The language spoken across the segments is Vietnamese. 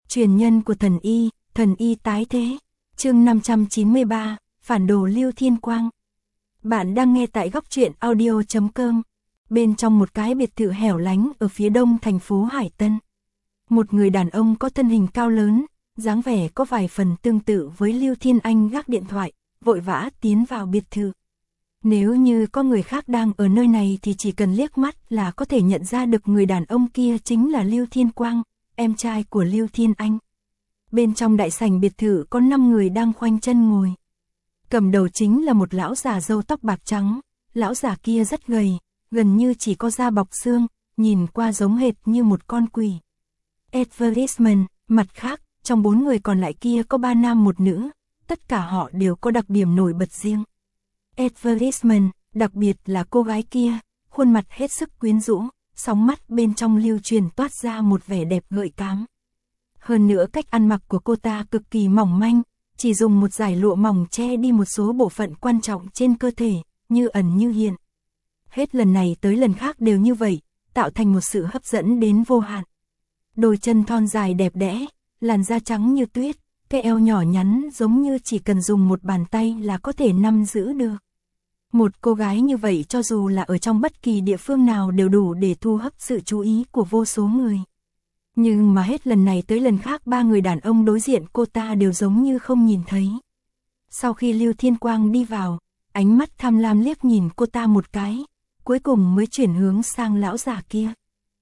Truyền nhân của thần y tái thế. Chương 593, phản đồ Lưu Thiên Quang. Bạn đang nghe tại góc truyện audio.com. Bên trong một cái biệt thự hẻo lánh ở phía đông thành phố Hải Tân. Một người đàn ông có thân hình cao lớn, dáng vẻ có vài phần tương tự với Lưu Thiên Anh gác điện thoại, vội vã tiến vào biệt thự. Nếu như có người khác đang ở nơi này thì chỉ cần liếc mắt là có thể nhận ra được người đàn ông kia chính là Lưu Thiên Quang, em trai của Lưu Thiên Anh. Bên trong đại sảnh biệt thự có 5 người đang khoanh chân ngồi. Cầm đầu chính là một lão già râu tóc bạc trắng, lão già kia rất gầy, gần như chỉ có da bọc xương, nhìn qua giống hệt như một con quỷ. Advertisement, mặt khác, trong 4 người còn lại kia có 3 nam một nữ, tất cả họ đều có đặc điểm nổi bật riêng. Advertisement, đặc biệt là cô gái kia, khuôn mặt hết sức quyến rũ, sóng mắt bên trong lưu truyền toát ra một vẻ đẹp gợi cảm. Hơn nữa cách ăn mặc của cô ta cực kỳ mỏng manh, chỉ dùng một dải lụa mỏng che đi một số bộ phận quan trọng trên cơ thể, như ẩn như hiện. Hết lần này tới lần khác đều như vậy, tạo thành một sự hấp dẫn đến vô hạn. Đôi chân thon dài đẹp đẽ, làn da trắng như tuyết, cái eo nhỏ nhắn giống như chỉ cần dùng một bàn tay là có thể nắm giữ được. Một cô gái như vậy cho dù là ở trong bất kỳ địa phương nào đều đủ để thu hút sự chú ý của vô số người. Nhưng mà hết lần này tới lần khác 3 người đàn ông đối diện cô ta đều giống như không nhìn thấy. Sau khi Lưu Thiên Quang đi vào, ánh mắt tham lam liếc nhìn cô ta một cái, cuối cùng mới chuyển hướng sang lão già kia.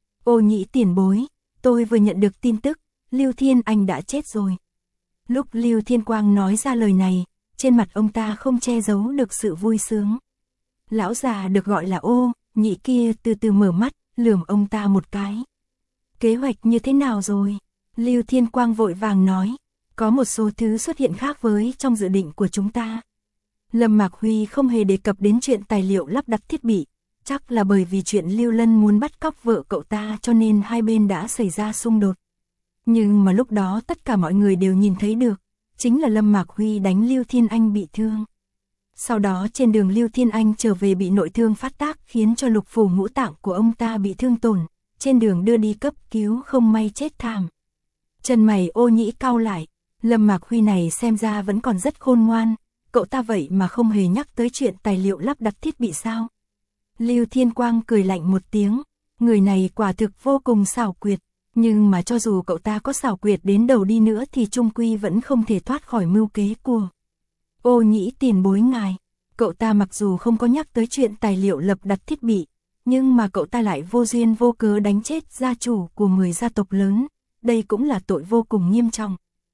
Ô Nhĩ tiền bối, tôi vừa nhận được tin tức, Lưu Thiên Anh đã chết rồi. Lúc Lưu Thiên Quang nói ra lời này, trên mặt ông ta không che giấu được sự vui sướng. Lão già được gọi là Ô Nhĩ kia từ từ mở mắt, lườm ông ta một cái. Kế hoạch như thế nào rồi? Lưu Thiên Quang vội vàng nói, có một số thứ xuất hiện khác với trong dự định của chúng ta. Lâm Mạc Huy không hề đề cập đến chuyện tài liệu lắp đặt thiết bị, chắc là bởi vì chuyện Lưu Lân muốn bắt cóc vợ cậu ta cho nên hai bên đã xảy ra xung đột. Nhưng mà lúc đó tất cả mọi người đều nhìn thấy được, chính là Lâm Mạc Huy đánh Lưu Thiên Anh bị thương. Sau đó trên đường Lưu Thiên Anh trở về bị nội thương phát tác khiến cho lục phủ ngũ tạng của ông ta bị thương tổn, trên đường đưa đi cấp cứu không may chết thảm. Chân mày Ô Nhĩ cau lại, Lâm Mạc Huy này xem ra vẫn còn rất khôn ngoan, cậu ta vậy mà không hề nhắc tới chuyện tài liệu lắp đặt thiết bị sao. Lưu Thiên Quang cười lạnh một tiếng, người này quả thực vô cùng xảo quyệt, nhưng mà cho dù cậu ta có xảo quyệt đến đầu đi nữa thì chung quy vẫn không thể thoát khỏi mưu kế của Ô Nhĩ tiền bối ngài. Cậu ta mặc dù không có nhắc tới chuyện tài liệu lắp đặt thiết bị, nhưng mà cậu ta lại vô duyên vô cớ đánh chết gia chủ của 10 gia tộc lớn, đây cũng là tội vô cùng nghiêm trọng.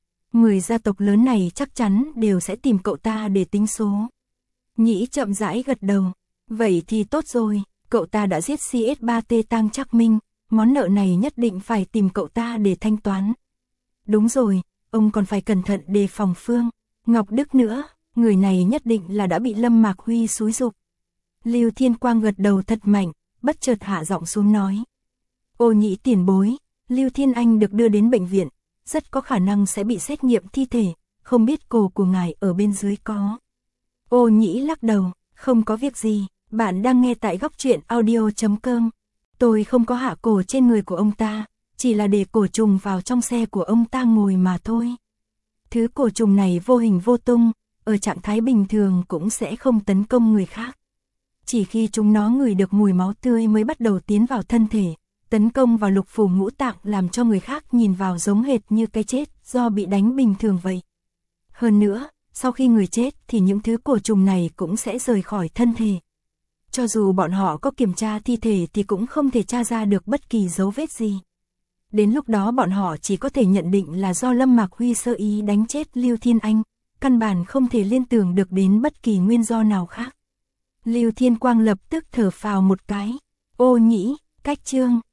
10 gia tộc lớn này chắc chắn đều sẽ tìm cậu ta để tính số. Nhĩ chậm rãi gật đầu, vậy thì tốt rồi, cậu ta đã giết CS3T Tang Trác Minh, món nợ này nhất định phải tìm cậu ta để thanh toán. Đúng rồi, ông còn phải cẩn thận đề phòng Phương Ngọc Đức nữa, người này nhất định là đã bị Lâm Mạc Huy xúi giục. Lưu Thiên Quang gật đầu thật mạnh, bất chợt hạ giọng xuống nói. Ô Nhĩ tiền bối, Lưu Thiên Anh được đưa đến bệnh viện, rất có khả năng sẽ bị xét nghiệm thi thể, không biết cổ của ngài ở bên dưới có. Ô Nhĩ lắc đầu, không có việc gì, bạn đang nghe tại góc truyện audio.com. Tôi không có hạ cổ trên người của ông ta, chỉ là để cổ trùng vào trong xe của ông ta ngồi mà thôi. Thứ cổ trùng này vô hình vô tung, ở trạng thái bình thường cũng sẽ không tấn công người khác. Chỉ khi chúng nó ngửi được mùi máu tươi mới bắt đầu tiến vào thân thể, tấn công vào lục phủ ngũ tạng làm cho người khác nhìn vào giống hệt như cái chết do bị đánh bình thường vậy. Hơn nữa, sau khi người chết thì những thứ cổ trùng này cũng sẽ rời khỏi thân thể. Cho dù bọn họ có kiểm tra thi thể thì cũng không thể tra ra được bất kỳ dấu vết gì. Đến lúc đó bọn họ chỉ có thể nhận định là do Lâm Mạc Huy sơ ý đánh chết Lưu Thiên Anh, căn bản không thể liên tưởng được đến bất kỳ nguyên do nào khác. Lưu Thiên Quang lập tức thở phào một cái. Ô Nhĩ, cách chương